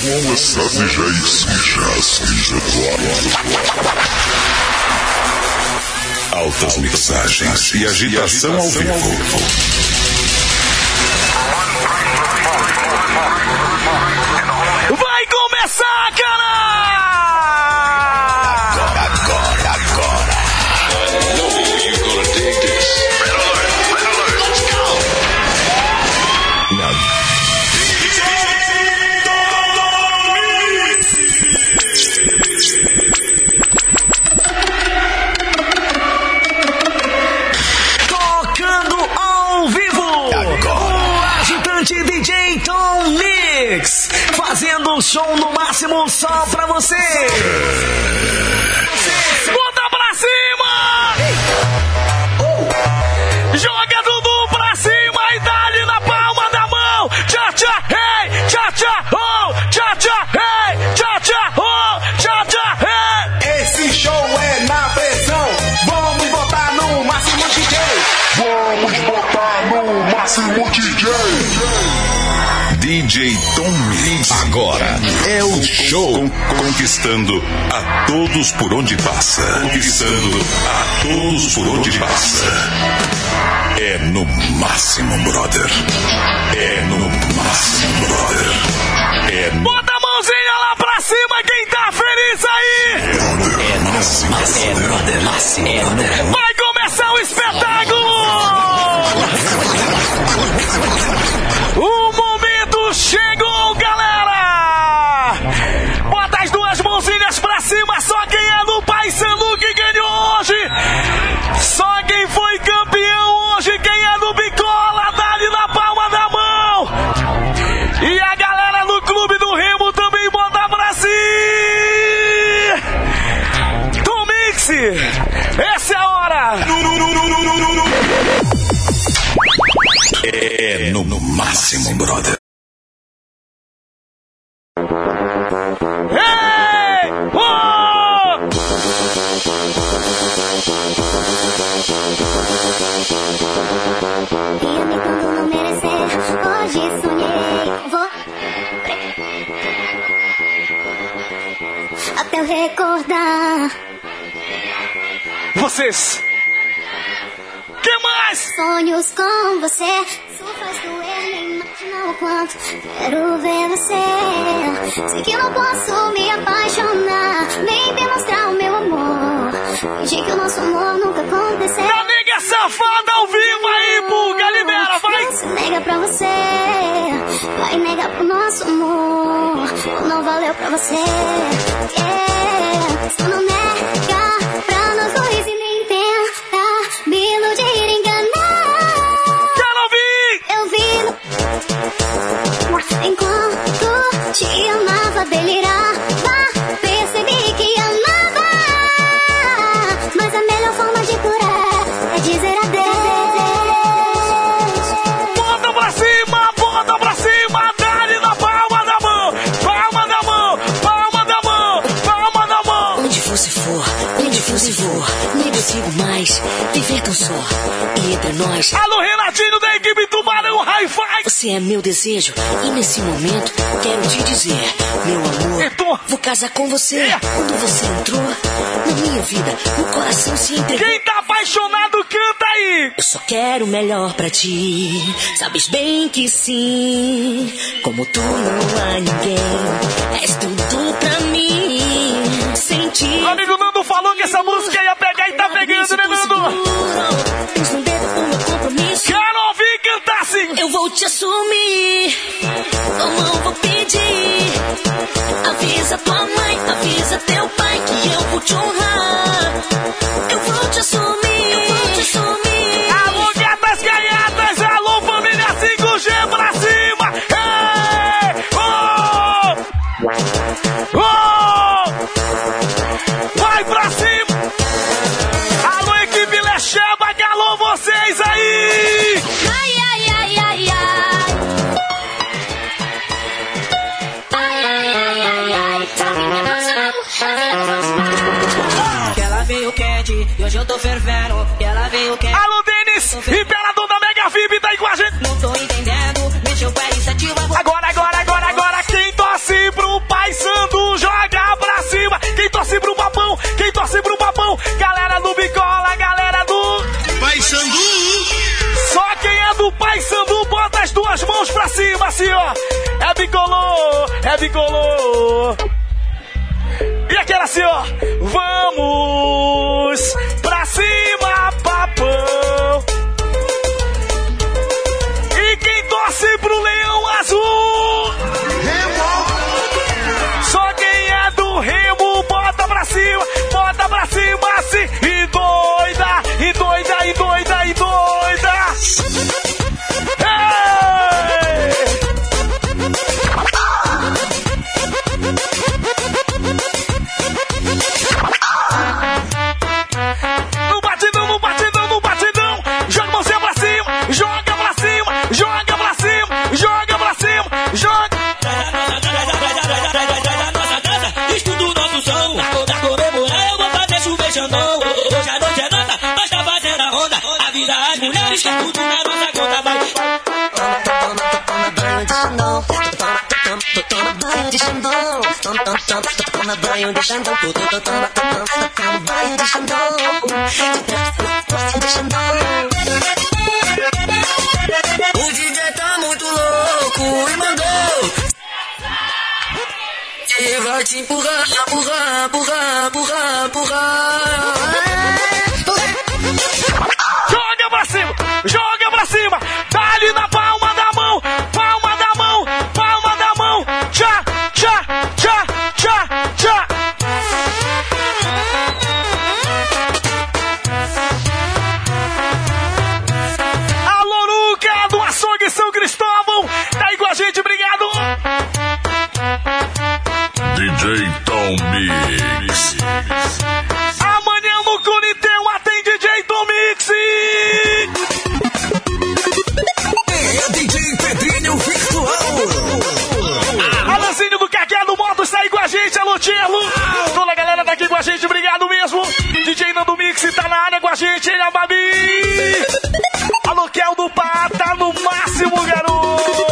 com essa altas mixagens e agitação ao vivo. Vai começar, cara! Agora. Tocando ao vivo, o agitante DJ Tom Mix, fazendo um show no máximo só pra você. Bota pra cima! Joga tudo pra cima e dá-lhe na palma da mão. Tchá, tchá, hey, tchá, tchá, oh, tchá, tchá, hey, tchá, tchá, oh, tchá, tchá, hey. Esse show é na pressão. Vamos botar no máximo DJ. Vamos botar no máximo DJ. DJ Tom Mix. Agora é o show conquistando a todos por onde passa. Conquistando a todos por onde passa. É no máximo, brother. É no máximo, brother. É no... Bota a mãozinha lá pra cima, quem tá feliz aí. É no máximo, brother. Vai começar o espetáculo. O momento chegou, galera! Bota as duas mãozinhas pra cima, só quem é do Paysandu que ganhou hoje! Só quem foi campeão hoje, quem é do Bicola, dá-lhe na palma da mão! E a galera do Clube do Remo também bota pra cima! Tom Mix, essa é a hora! É no máximo, brother. Hey! Oh! Guia-me quando não merecer. Hoje sonhei. Vou até eu recordar. Vocês! Que mais? Sonhos com você. Isso faz doer, nem imagina o quanto quero ver você. Sei que não posso me apaixonar, nem demonstrar o meu amor. Fingir que o nosso amor nunca aconteceu. Minha nega safada ao vivo aí, Buga, libera, vai! Não se nega pra você, vai negar pro nosso amor. Não valeu pra você, yeah. Se não nega pra nós dois e nem tenta me iludir, enganar. Quero ouvir! Eu vi enquanto te amava, delirava, percebi que amava. Mas a melhor forma de curar é dizer adeus. Bota pra cima, dá-lhe na palma da mão! Palma da mão, palma da mão, palma da mão! Onde você for, nem consigo mais viver tão só. E entre nós, Alô, Renatinho da equipe Tubarão Hi-Fi! você é meu desejo. E nesse momento, quero te dizer, meu amor, Heitor. vou casar com você. Quando você entrou na minha vida, meu coração se entregou. Quem tá apaixonado, canta aí! Eu só quero o melhor pra ti. Sabes bem que sim. Como tu não há ninguém. És tudo pra mim. Sem ti. O amigo Nando falou que essa música ia pegar e tá pegando, né, Nando? Tens no dedo o meu compromisso. Quero ouvir cantar assim! Eu vou te assumir. Como eu vou pedir? Avisa tua mãe, avisa teu pai que eu vou te honrar. Eu vou te assumir. Eu vou te assumir. Alô, gatas ganhadas! Alô, família 5G pra cima! Hey! Oh! Oh! Vai pra cima! Alô, equipe Lecheba, alô, vocês aí! Ai, ai, ai, ai, ai. Ai, ai, ai, ai, ai. Tá minha emoção. Que ela veio quente e hoje eu tô fervendo. Que ela veio quente. Alô, Denis! Imperador da Mega Fib tá aí com a gente! Não tô entendendo. Mexeu com R7 Agora, quem torce pro bicolor, é bicolor. E aquela assim, ó. Vamos pra cima, papão. E quem torce pro Leão Azul? Remo. Só quem é do Remo, bota pra cima, assim. E doida, e doida, e doida, e doida. No batidão, no batidão, no batidão. Joga a mãozinha pra cima, joga pra cima, joga pra cima, joga pra cima, joga. Estudo nosso som, toda comemorar, eu vou fazer chover Xandão. Hoje a noite é nossa, nós tá fazendo a onda. Avisa as mulheres que é tudo na nossa conta, vai. Toma banho de Xandão, toma banho de Xandão, toma banho de Xandão, toma banho de Xandão, de Xandão. O DJ tá muito louco e mandou. E vai te empurrar, empurrar, empurrar, empurrar, empurrar. Joga pra cima, dá-lhe na palma da mão, palma da mão, palma da mão. Tchá, tchá, tchá, tchá, tchá. A Loruca do Açougue São Cristóvão tá aí com a gente, obrigado. DJ Tom Mix. Amanhã no Curitiba tem DJ Tom Mix. É DJ Pedrinho Virtual. Alanzinho do Caqueado Motos tá aí com a gente, alô Tierlo. Toda a galera tá aqui com a gente, obrigado mesmo. DJ Nando Mix tá na área com a gente, ele é a Babi. Alô Kel do Pá, tá no máximo, garoto.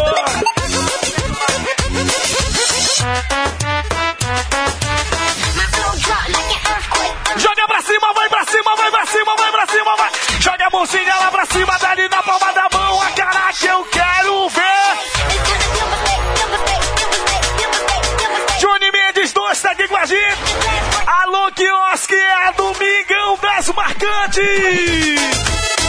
Joga pra cima, vai pra cima, vai pra cima, vai pra cima, vai. Joga a mãozinha lá pra cima, dali na palma da mão. A cara que eu quero ver. Johnny Mendes 2 tá aqui com a gente. Alô, quiosque, é a Domingão das Marcantes.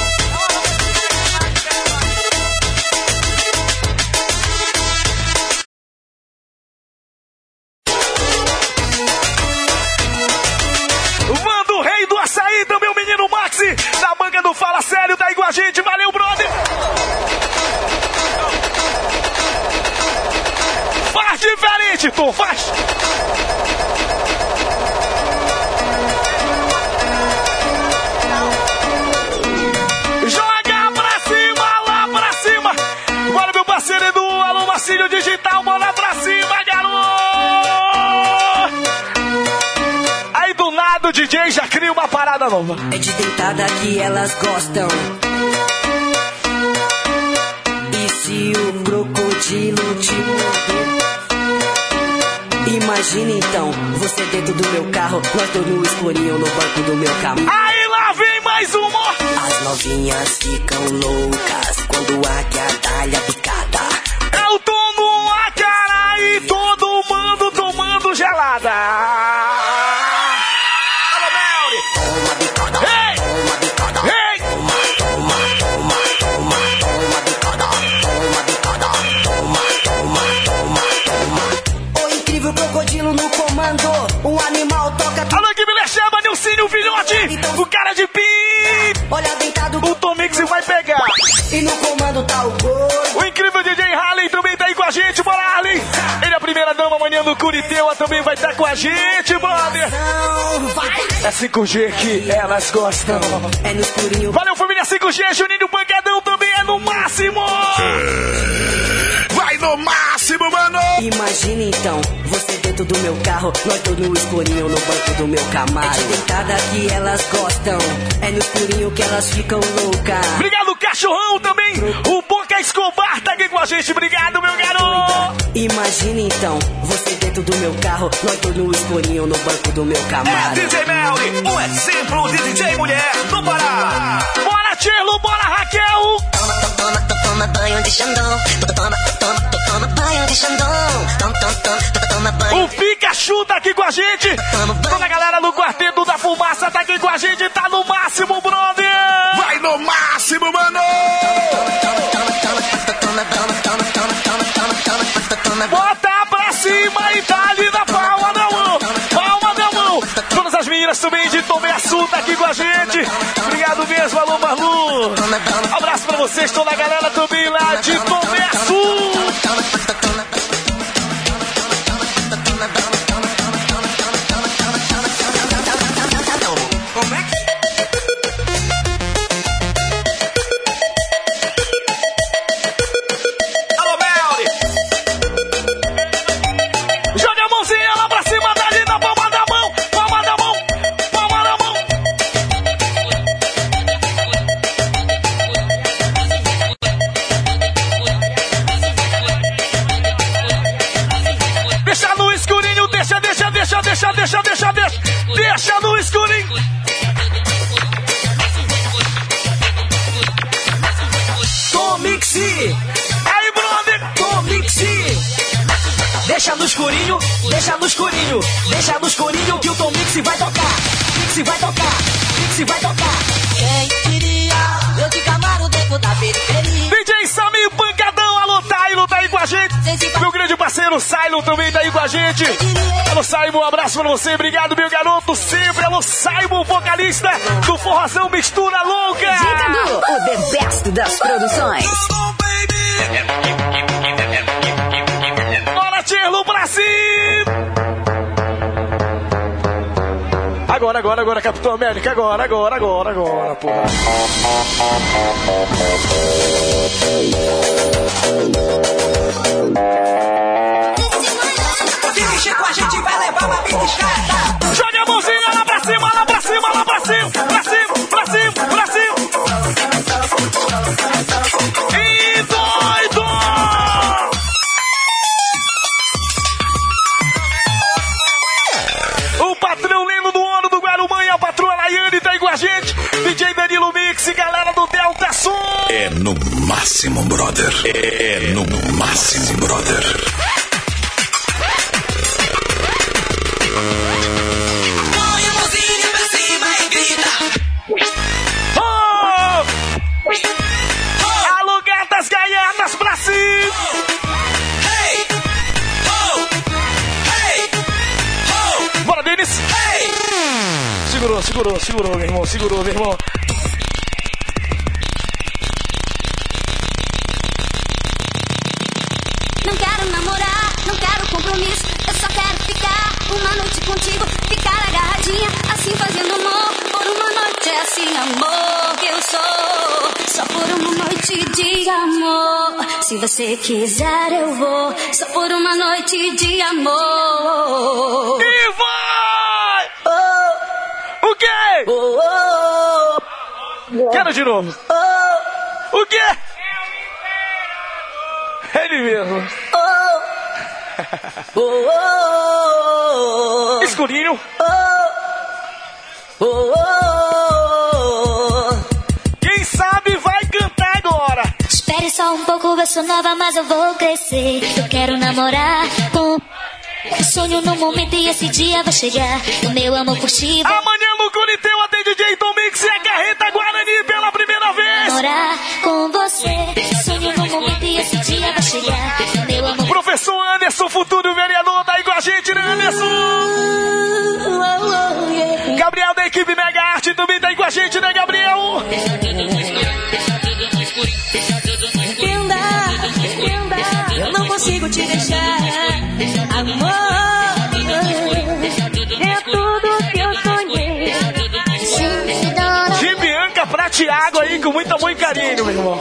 Manda o rei do açaí, também o menino Maxi, da banca do Fala Sério, tá aí com a gente, valeu, brother! Faz diferente, Tom, faz! Joga pra cima, lá pra cima! Bora, meu parceiro Edu, alô, Marcílio Digital, bora pra cima, garoto! Do nada o DJ já cria uma parada nova. É de deitada que elas gostam. E se o crocodilo te morder? Imagina então, você dentro do meu carro, nós dois no escurinho no banco do meu carro. Aí lá vem mais uma. As novinhas ficam loucas quando a águia dá-lhe a picada. Eu tomo a cara e todo mundo tomando gelada. No comando, um animal toca. Alô, que me chama, Nilcinho, filhote. Então, o cara de pi. Olha deitado. O Tom Mix vai pegar. E no comando tá o gordo. O incrível DJ Harley também tá aí com a gente, bora Harley. Ele é a primeira dama amanhã no Curitiba, também vai estar com a gente, brother. É 5G que elas gostam. É no escurinho. Valeu, família 5G, Juninho Pancadão também é no máximo. Vai no máximo, mano. Imagina então, você dentro do meu carro, nós dois no escurinho no banco do meu Camaro. É de deitada que elas gostam, é no escurinho que elas ficam loucas. Obrigado, cachorrão também. O Boca Escobar tá aqui com a gente, obrigado, meu garoto. Imagina então, você dentro do meu carro, nós dois no escurinho no banco do meu Camaro. É DJ Melly, um exemplo de DJ mulher do Pará. Bora, Tilo, bora, Raquel. toma banho de Xandão. Toma banho de Xandão. Toma banho. O Pikachu tá aqui com a gente. Toda a galera do Quarteto da Fumaça tá aqui com a gente. Tá no máximo, brother. Vai no máximo, mano! Bota pra cima e dá-lhe na palma da mão. Palma da mão. Todas as meninas também de Tomé Açu tá aqui com a gente. Obrigado mesmo, alô Marlu. Um abraço pra vocês, toda a galera também lá de Tomé Açu. Deixa no escurinho. Tomixi. Aí, brother. Tomixi. Deixa no escurinho, deixa no escurinho. Deixa no escurinho que o Tomixi vai tocar. Mixi vai tocar, Mixi vai tocar. Quem diria, eu de Camaro dentro da periferia. DJ Samir Pancadão, alô Tailo tá aí com a gente. Meu grande parceiro Sailo também tá aí com a gente. Alô Saimo, um abraço pra você, obrigado meu garoto, sempre. Alô Saimo, vocalista do Forrozão Mistura Louca. Dica do o The Best das produções. Bora, Tcherlo, pra cima. Agora, Capitão América, agora, pô. Quem mexer com a gente vai levar uma beliscada. Joga a mãozinha lá pra cima, lá pra cima, lá pra cima, pra cima, pra cima, pra cima. E doido! O patrão Leno do Ouro do Guarumã e a patroa Laiane tá aí com a gente. DJ Danilo Mix e galera do Delta Sul. É no máximo, brother. É no máximo, brother. Põe a mãozinha pra cima e grita. Alô, gatas gaiatas pra cima. Hey! Oh! Hey! Oh! Bora, Denis. Hey! Segurou, meu irmão. Não quero namorar, não quero compromisso. Eu só quero ficar uma noite contigo. Ficar agarradinha, assim fazendo amor. Por uma noite é assim, amor, que eu sou. Só por uma noite de amor. Se você quiser eu vou. Só por uma noite de amor. E vai! Oh! O quê? Oh! Oh! Quero de novo. Oh! O quê? Ele mesmo. Oh! Oh! Oh! Escurinho. Oh! Oh! Oh! Quem sabe vai cantar agora. Espere só um pouco, eu sou nova, mas eu vou crescer. Eu quero namorar com... Eu sonho no momento e esse dia vai chegar. O meu amor por ti vai... Amanhã no Curitiba tem DJ Tom Mix e a Carreta Guarani pela primeira vez. Namorar com você. Sonho no momento e esse dia vai chegar. O meu amor... Professor Anderson, futuro vereador, tá aí com a gente, né, Anderson? Gabriel da equipe Mega Arte também tá aí com a gente, né, Gabriel? Entenda, eu não consigo te deixar, amor. É tudo que eu sonhei. De Bianca pra Thiago aí, com muito amor e carinho, meu irmão.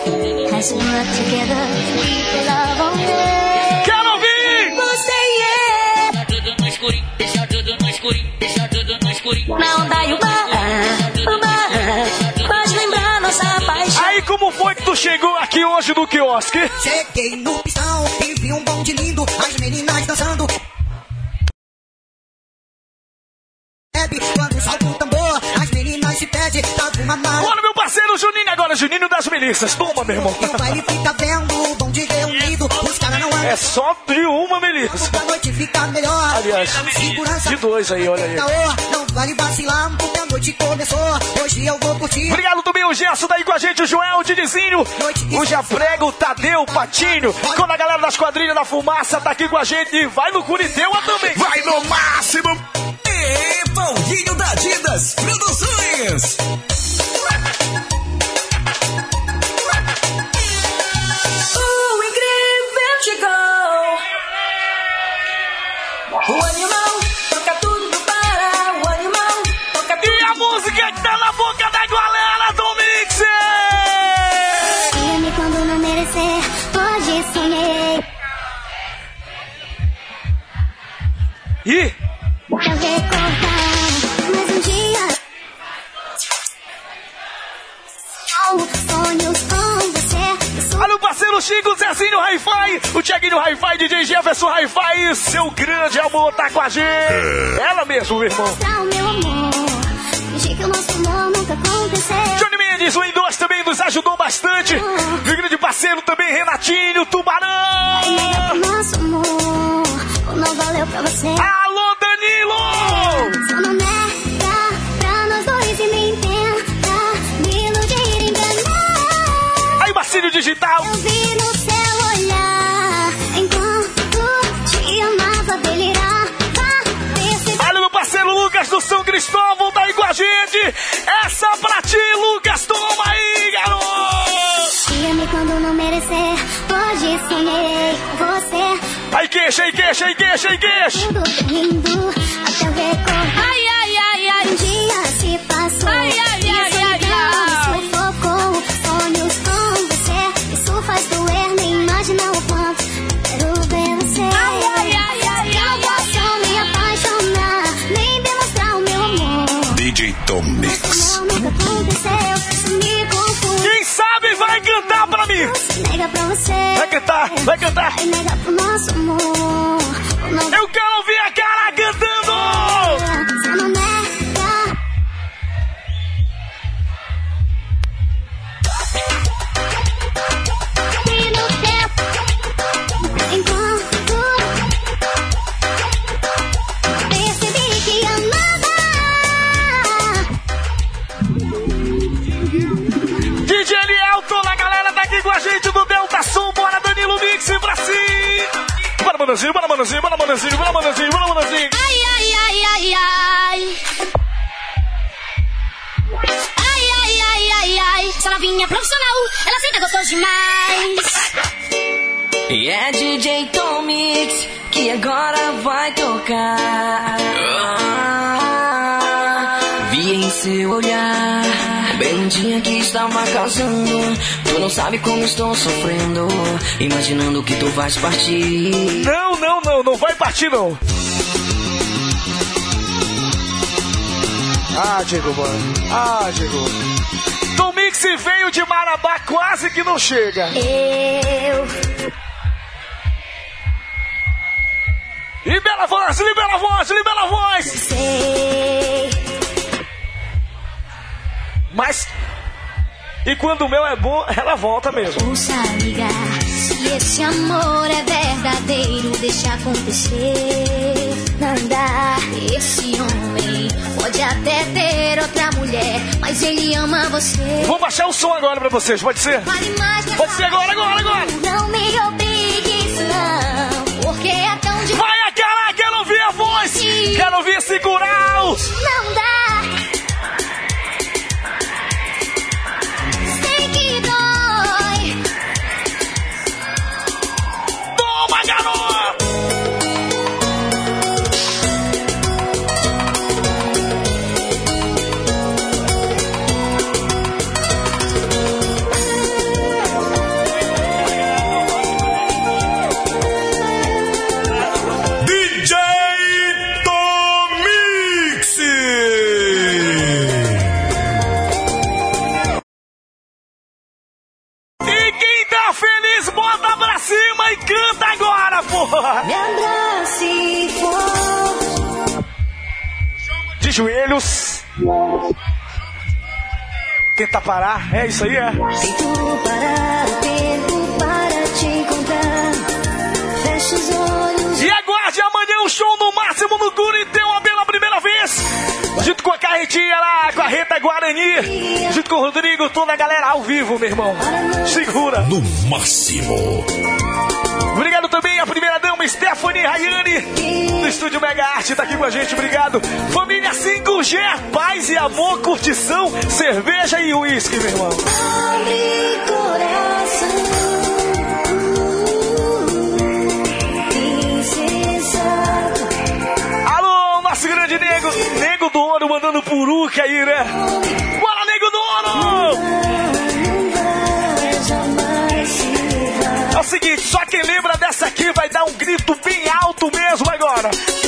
Quero ouvir! Na onda e o bar, faz lembrar nossa paixão. Aí, como foi que tu chegou aqui hoje no quiosque? Cheguei no pistão e vi um bonde lindo, as meninas dançando. Quando salta o tambor, as meninas se pedem, dá uma mão. Olha meu parceiro Juninho agora, galera, Juninho das Melissas. Toma, meu irmão. E o baile fica vendo, o bonde reunido. Os caras não andam. É só de uma Melissa. Pra noite ficar melhor. Aliás, segurança de dois aí, olha aí. Não vale vacilar, porque a noite começou. Hoje eu vou curtir. Obrigado também o Gerson daí com a gente, o Joel, o Didizinho, o Japrego, o Tadeu, o Patinho. Quando a galera das quadrilhas da fumaça tá aqui com a gente, e vai no Curiteua também. Vai no máximo. E Paulinho da Adidas Produções. O incrível chegou. O animal toca tudo para. O animal toca tudo. E a música que tá na boca da galera do Mixer. Diga-me quando não merecer, hoje sonhei. E Pra recordar mais um dia. Sonhos com você. olha o parceiro Chico, Zezinho Hi-Fi, o Thiaguinho Hi-Fi, DJ Jefferson Hi-Fi, seu grande amor tá com a gente. Ela mesmo, meu irmão. Mostrar o meu amor. Fingir que o nosso amor nunca aconteceu. Johnny Mendes, o Endós também nos ajudou bastante. Meu grande parceiro também, Renatinho, Tubarão. Nega pro nosso amor, ou não valeu pra você. Alô, Danilo! Só não nega pra nós dois e nem tenta me iludir e enganar. Aí, Marcílio Digital. Eu vi no seu olhar enquanto te amava delirar. Olha, meu parceiro Lucas do São Cristóvão tá aí com a gente. Essa pra ti, Lucas, toma aí, garoto! Diga-me quando não merecer, hoje sonhei com você. Aí, queixa, aí, queixa, aí, queixa, aí, queixa. Tudo rindo até eu recordar. Ai, ai, ai, ai. Um dia se passou. Ai, ai, ai, ai, ai. Me sufocou. Sonhos com você. Isso faz doer, nem imagina o quanto quero ver você. Ai, ai, ai, ai, Eu não ai, posso me apaixonar, nem demonstrar o meu amor. DJ Tom Mix. Nosso amor nunca aconteceu, isso me confunde. Quem sabe vai cantar pra mim. Nega pra você. Vai cantar, vai cantar. Vai negar pro nosso amor. Não Eu quero ouvir a cara cantando. Só não nega. E no tempo, enquanto percebi que amava. DJ Elielton, a galera tá aqui com a gente do Delta Sul. Bora, Danilo Mix, pra cima. Bora, Manazinho, bora, Manazinho, bora, Manazinho, bora, Manazinho, bora, Manazinho. ai, ai, ai, ai, ai. Ai, ai, ai, ai, ai. Essa novinha profissional, ela sempre gostou demais. E é DJ Tom Mix que agora vai tocar. Vi em seu olhar bem que estava causando. Tu não sabe como estou sofrendo, imaginando que tu vais partir. Não vai partir não. Diego, mano. Diego. Tom Mix veio de Marabá, quase que não chega. Libera a voz, libera a voz, libera a voz. Sei. Mas, e quando o meu é bom, ela volta mesmo. Ouça, amiga, se esse amor é verdadeiro, deixa acontecer. Não dá, esse homem pode até ter outra mulher, mas ele ama você. Vou baixar o som agora pra vocês, pode ser? Vale mais que pode ser agora. Não me obrigue, não, porque é tão difícil. Vai a cara, quero ouvir a voz, quero ouvir esse coral. Não dá. Sei que dói. Toma, garoto. Feliz, bota pra cima e canta agora, porra! Me abrace forte. De joelhos. Tenta parar, é isso aí, é? Tento parar o tempo para te encontrar. Fecha os olhos. E aguarde amanhã um show no máximo no Curitiba pela primeira vez. Junto com a carretinha lá, com a Reta Guarani. Junto com o Rodrigo, toda a galera ao vivo, meu irmão. Segura. No máximo. Obrigado também a primeira dama, Stephanie Rayane, do Estúdio Mega Arte, tá aqui com a gente, obrigado. Família 5G, paz e amor, curtição, cerveja e uísque, meu irmão. Abre coração. Alô, nosso grande nego, Nego do Ouro mandando puruca aí, né? Bora, Nego do Ouro! É o seguinte, só quem lembra dessa aqui vai dar um grito bem alto mesmo agora.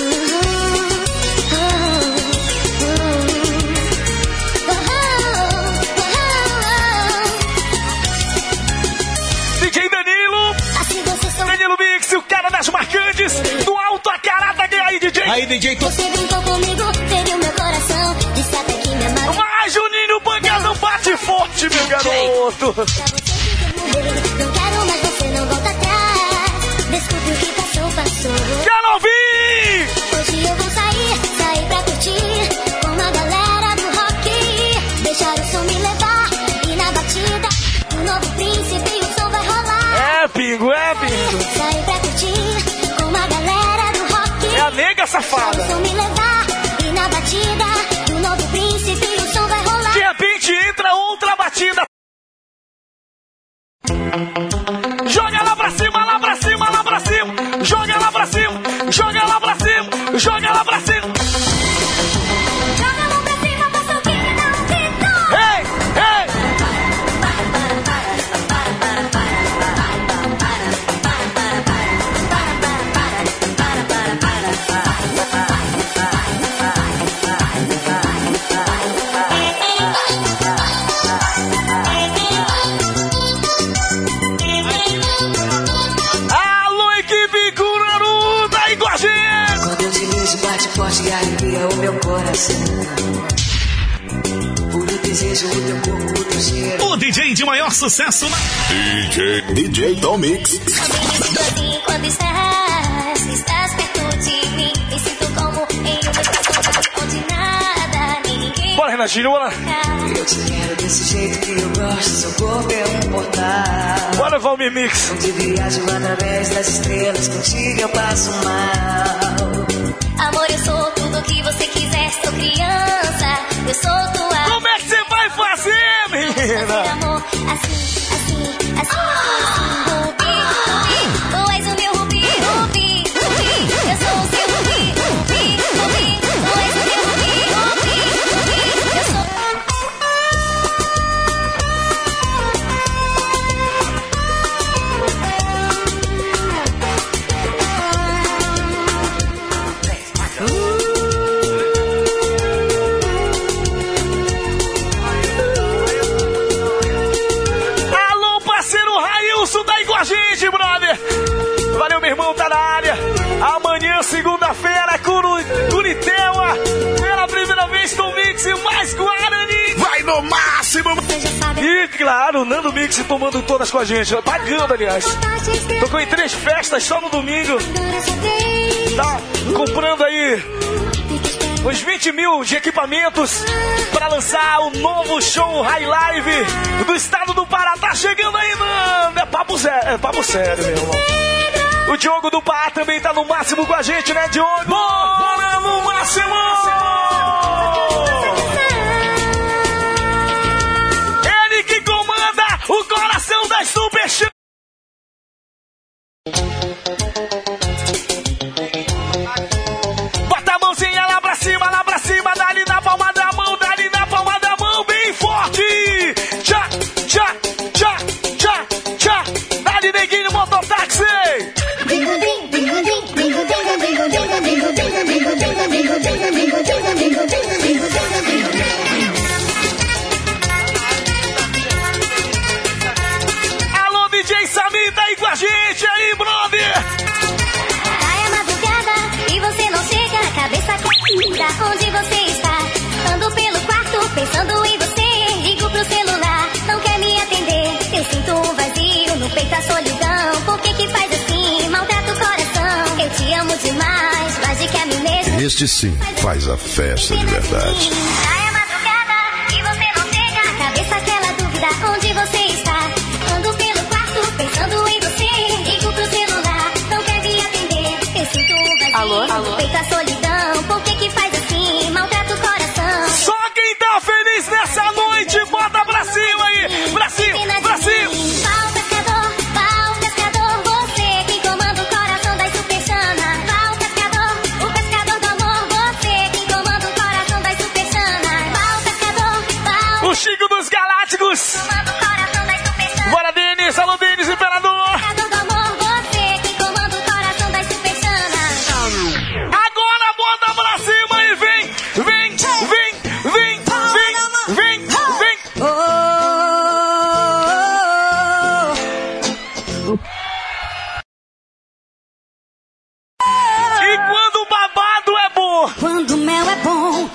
DJ Danilo Mix, o cara das marcantes, do alto a carata, aí DJ. Aí DJ, Você brincou comigo, feriu meu coração, disse até que me amava. Mas Juninho Pancadão bate forte, meu garoto. Não quero mais você, não volta atrás. Desculpe o que passou, passou. Quero ouvir! Hoje eu vou sair pra curtir com uma galera do rock. Deixar o som me levar e na batida o novo príncipe o som vai rolar. É, Pingo, é, Pingo. Sair pra curtir com uma galera do rock. É a nega safada. Deixar o som me levar e na batida o novo príncipe o som vai rolar. De repente entra outra batida. Joga lá pra cima, lá pra cima, lá pra cima. Joga lá pra cima, joga lá pra cima, joga lá pra cima. Joga a mão pra cima, faça o que não gritou. Ei, ei. Alô, equipe Curaru, tá aí com a gente. Quando eu te vejo, bate forte e arrepia o meu coração. Puro desejo, o teu corpo, o teu cheiro. O DJ de maior sucesso na... DJ Tom Mix. Assim quando estás perto de mim. Me sinto como em um espaço onde nada, nem ninguém. Bora, Renatinho, bora. Eu te quero desse jeito que eu gosto. Seu corpo é um portal. Bora, Valmir Mix. Onde viajo através das estrelas. Contigo eu passo mal. Amor, eu sou tudo que você quiser. Sou criança, eu sou tua. Como é que você vai fazer, menina? Amor, assim, Rubi, tu és o meu Rubi, Rubi, eu sou o seu Rubi, Rubi, tu és o meu Rubi, Rubi, eu sou... Alô, parceiro Railson, tá aí com a gente, brother. Valeu, meu irmão, tá na área. Amanhã, segunda-feira, Curitiba. Pela primeira vez com Mix e mais Guarani. Vai no máximo. E, claro, Nando Mix tomando todas com a gente. Pagando, aliás. Tocou em 3 festas só no domingo. Tá comprando aí uns 20 mil de equipamentos para lançar o novo show High Live do estado do Pará. Tá chegando aí, Nando. É papo sério, meu irmão. O Diogo do Pará também tá no máximo com a gente, né, Diogo? Bora no máximo! Ele que comanda o coração das Super Show. Bota a mãozinha lá pra cima, dá-lhe na palma da mão, bem forte! Tchá, tchá, tchá, tchá, tchá, dá-lhe neguinho mototáxi! Este sim faz a festa de verdade. É madrugada e você não chega. Cabeça aquela dúvida, onde você está? Ando pelo quarto, pensando em você. Ligo pro celular, não quer me atender. Eu sinto um vazio, Alô? peito a solidão. Por que faz assim? Maltrata o coração. Só quem tá feliz nessa noite, bota pra cima aí! Pra cima, pra cima! Pau pescador, você quem comanda o coração das superchanas. Pau pescador, o pescador do amor, você quem comanda o coração das superchanas. Pau pescador, O Chico dos Galácticos! comanda o coração das superchanas. Bora, Denis! Alô, Denis, Imperador! Pescador do amor, você quem comanda o coração das superchanas. Agora bota pra cima e vem! Vem! E quando o babado é bom! Quando o mel é bom.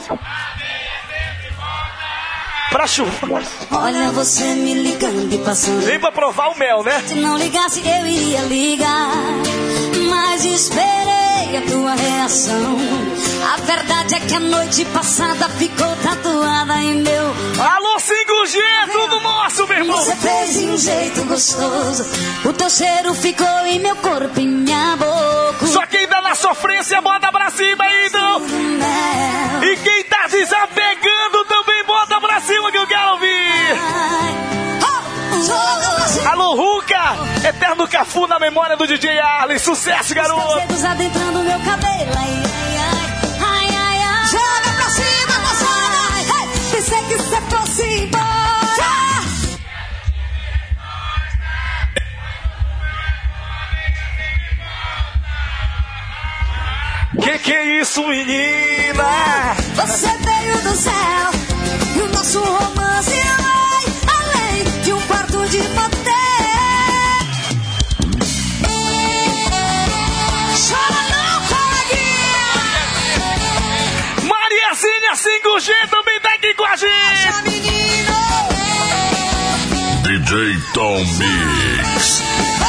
Pra chuva! Olha você me ligando e passando. Vem pra provar o mel, né? Se não ligasse eu iria ligar, mas esperei a tua reação. A verdade é que a noite passada ficou tatuada em meu. Alô, 5G, tudo nosso, meu irmão! Você fez de um jeito gostoso. O teu cheiro ficou em meu corpo, em minha boca. Só quem tá na sofrência, bota pra cima aí, então! E quem tá desapegando também, bota pra cima que eu quero ouvir! Alô, Ruka! Eterno Cafu na memória do DJ Arlen. Sucesso, garoto! Os dedos adentrando meu cabelo. Ai, ai, ai, ai, ai. Joga pra cima, moçada. Pensei que você fosse embora. Que é isso, menina? Você veio do céu e o nosso romance vai além de um quarto de motel. Chora não, coleguinha. Mariazinha 5G também tá aqui com a gente. DJ Tom Mix.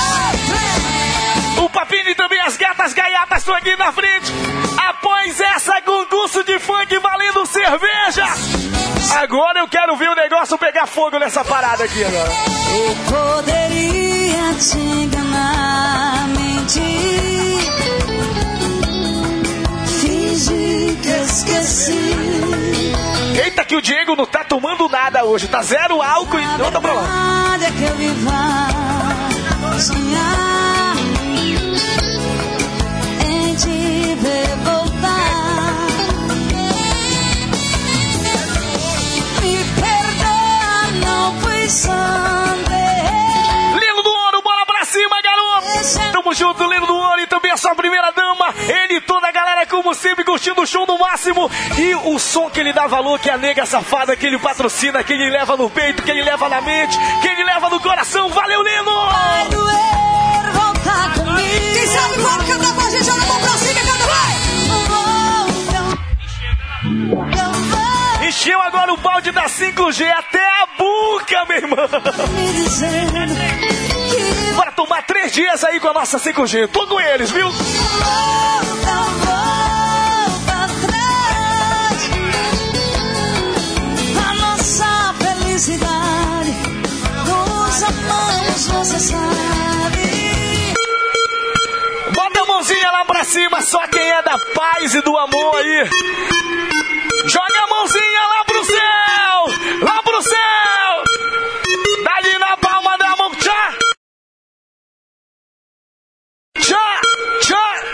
O Papini e também as gatas gaiatas estão aqui na frente. Após essa concurso de funk valendo cerveja, agora eu quero ver o negócio pegar fogo nessa parada aqui agora. Eu poderia te enganar, mentir, fingir que esqueci. Eita, que o Diego não tá tomando nada hoje, tá zero álcool e não tá pra lá. Nada que eu viva sonhar em te ver voltar. Me perdoa, não fui Sunday. Lilo do Ouro, bola pra cima, garoto! Tamo junto, Lilo do Ouro e também a sua primeira dama. Ele e toda a galera, como sempre, curtindo o show no máximo. E o som que ele dá valor, que é a nega safada, que ele patrocina, que ele leva no peito, que ele leva na mente, que ele leva no coração. Valeu, Lilo! Vai doer voltar comigo. Quem sabe pode cantar com a gente, olha a mão pra cima e canta, vai! Encheu agora o balde da 5G até a boca, meu irmão! Me dizendo que Bora tomar 3 dias aí com a nossa 5G, todos eles, viu? volta atrás. A nossa felicidade nos amamos, você sabe. Bota a mãozinha lá pra cima, só quem é da paz e do amor aí. Joga a mãozinha lá pro céu! Lá pro céu! Dali na palma da mão, tchá! Tchá! Tchá!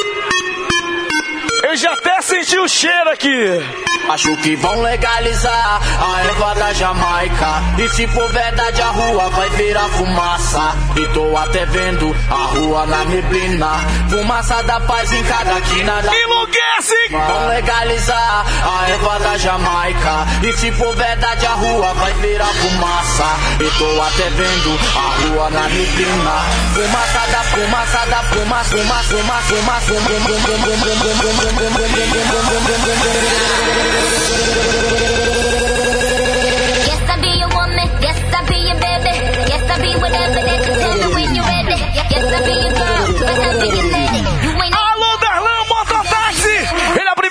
Eu já até senti o cheiro aqui. Acho que vão legalizar a erva da Jamaica. E se for verdade a rua vai virar fumaça. E tô até vendo a rua na neblina. Fumaça da paz em cada quina da... Enlouquece! Vão legalizar a erva da Jamaica. E se for verdade a rua vai virar fumaça. E tô até vendo a rua na neblina. Fumaça da fumaça da fumaça. Fumaça, fumaça, fumaça. Yes, I be your woman. Yes, I be your baby. Yes, I be whatever that you tell me when you're ready. Yes, I be your girl. Yes, I be your lady. You ain't... Alô, Darlan Mototáxi! Ele é a primeira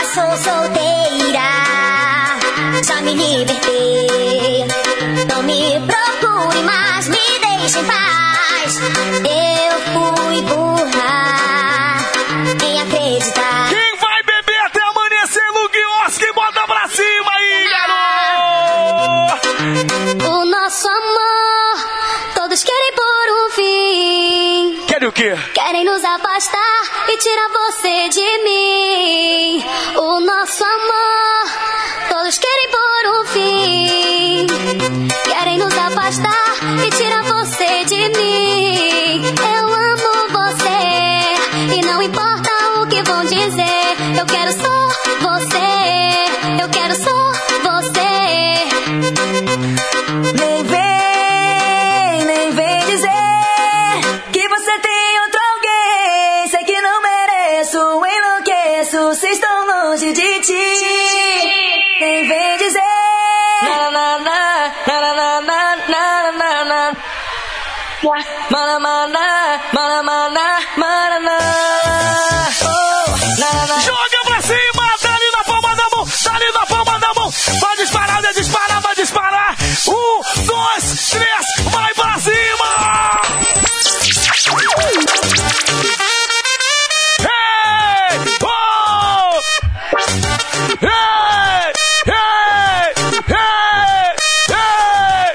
solteira, já me libertei. Não me procure mais, me deixe em paz. Eu fui burra em acreditar. Quem vai beber até amanhecer, Luguioski, bota pra cima aí, garoto! O nosso amor, todos querem pôr um fim. Querem o quê? Querem nos afastar e tirar você de mim. O nosso amor, todos querem pôr um fim. Querem nos afastar e tirar você de mim. Eu amo você e não importa o que vão dizer. Eu quero só você, eu quero só você. Nem vem dizer que você tem outro alguém. Sei que não mereço, enlouqueço se estou longe de ti. Nem vem dizer na na na na na na na na na mana mana mana mana mana. Joga pra cima, tá ali na palma da mão, tá ali na palma da mão. Vai disparar, vai disparar, vai disparar. 1, 2, 3, vai pra cima! Hey! Oh! Hey! Hey! Hey! Hey!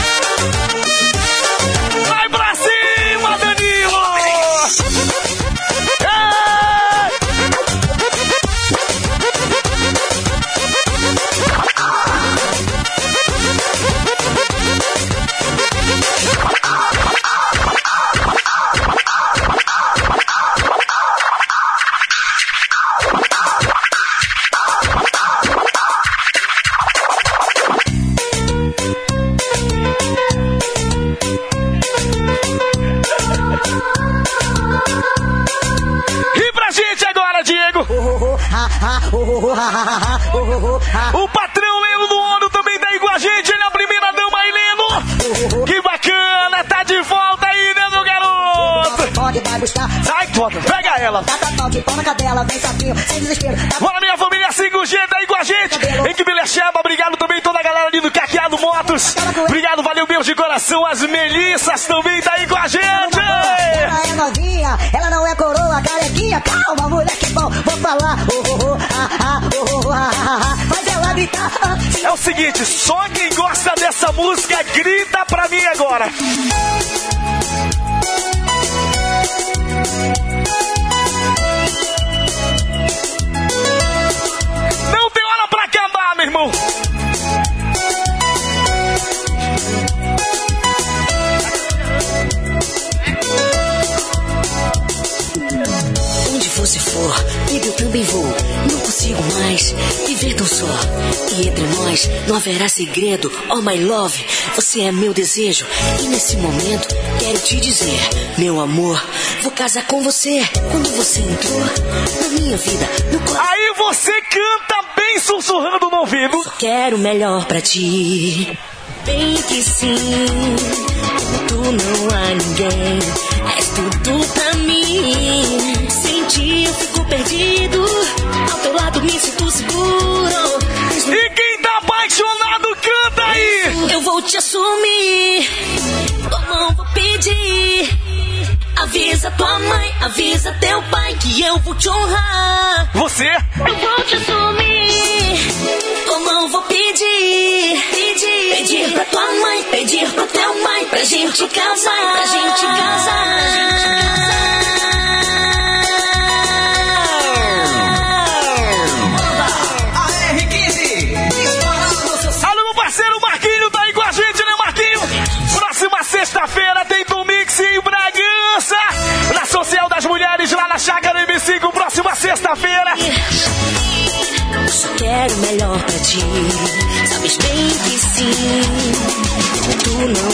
Vai pra cima, Danilo! O patrão Leno do Ouro também tá aí com a gente. Ele é a primeira dama aí, Leno. Que bacana, tá de volta aí, né, meu garoto? Sai, foda, pega ela. Bora, minha família 5G, tá aí com a gente. Equipe Lecheba, obrigado também toda a galera ali do Caqueado Motos. Obrigado, valeu, beijo de coração. As Melissas também tá aí com a gente. Ela é novinha, ela não é coroa, carequinha. Calma, moleque bom, vou falar. Faz ela gritar. É o seguinte, só quem gosta dessa música grita pra mim agora. Não tem hora pra acabar, meu irmão. Onde você for, baby, eu também vou. Não consigo mais viver tão só. E entre nós não haverá segredo. Oh my love, você é meu desejo. E nesse momento quero te dizer, meu amor, vou casar com você. Quando você entrou na minha vida, no coração. Aí você canta bem sussurrando no ouvido. Só quero o melhor pra ti. Bem que sim, como tu não há ninguém. És tudo pra mim. Sem ti eu fico perdido. Ao teu lado me sinto seguro. E quem tá apaixonado canta aí. Eu vou te assumir. Tua mão vou pedir. Avisa tua mãe, avisa teu pai que eu vou te honrar. Você? Eu vou te assumir. Tua mão vou pedir. Pedir pra tua mãe, pedir pro teu pai, pra gente casar, pra gente casar. Alô, meu parceiro Marquinho, tá aí com a gente, né, Marquinho? Próxima sexta-feira tem Tom Mix em Bragança, na Social das Mulheres, lá na Chácara M5, próxima sexta-feira. Só quero o melhor pra ti. Sabes bem que sim. Tu não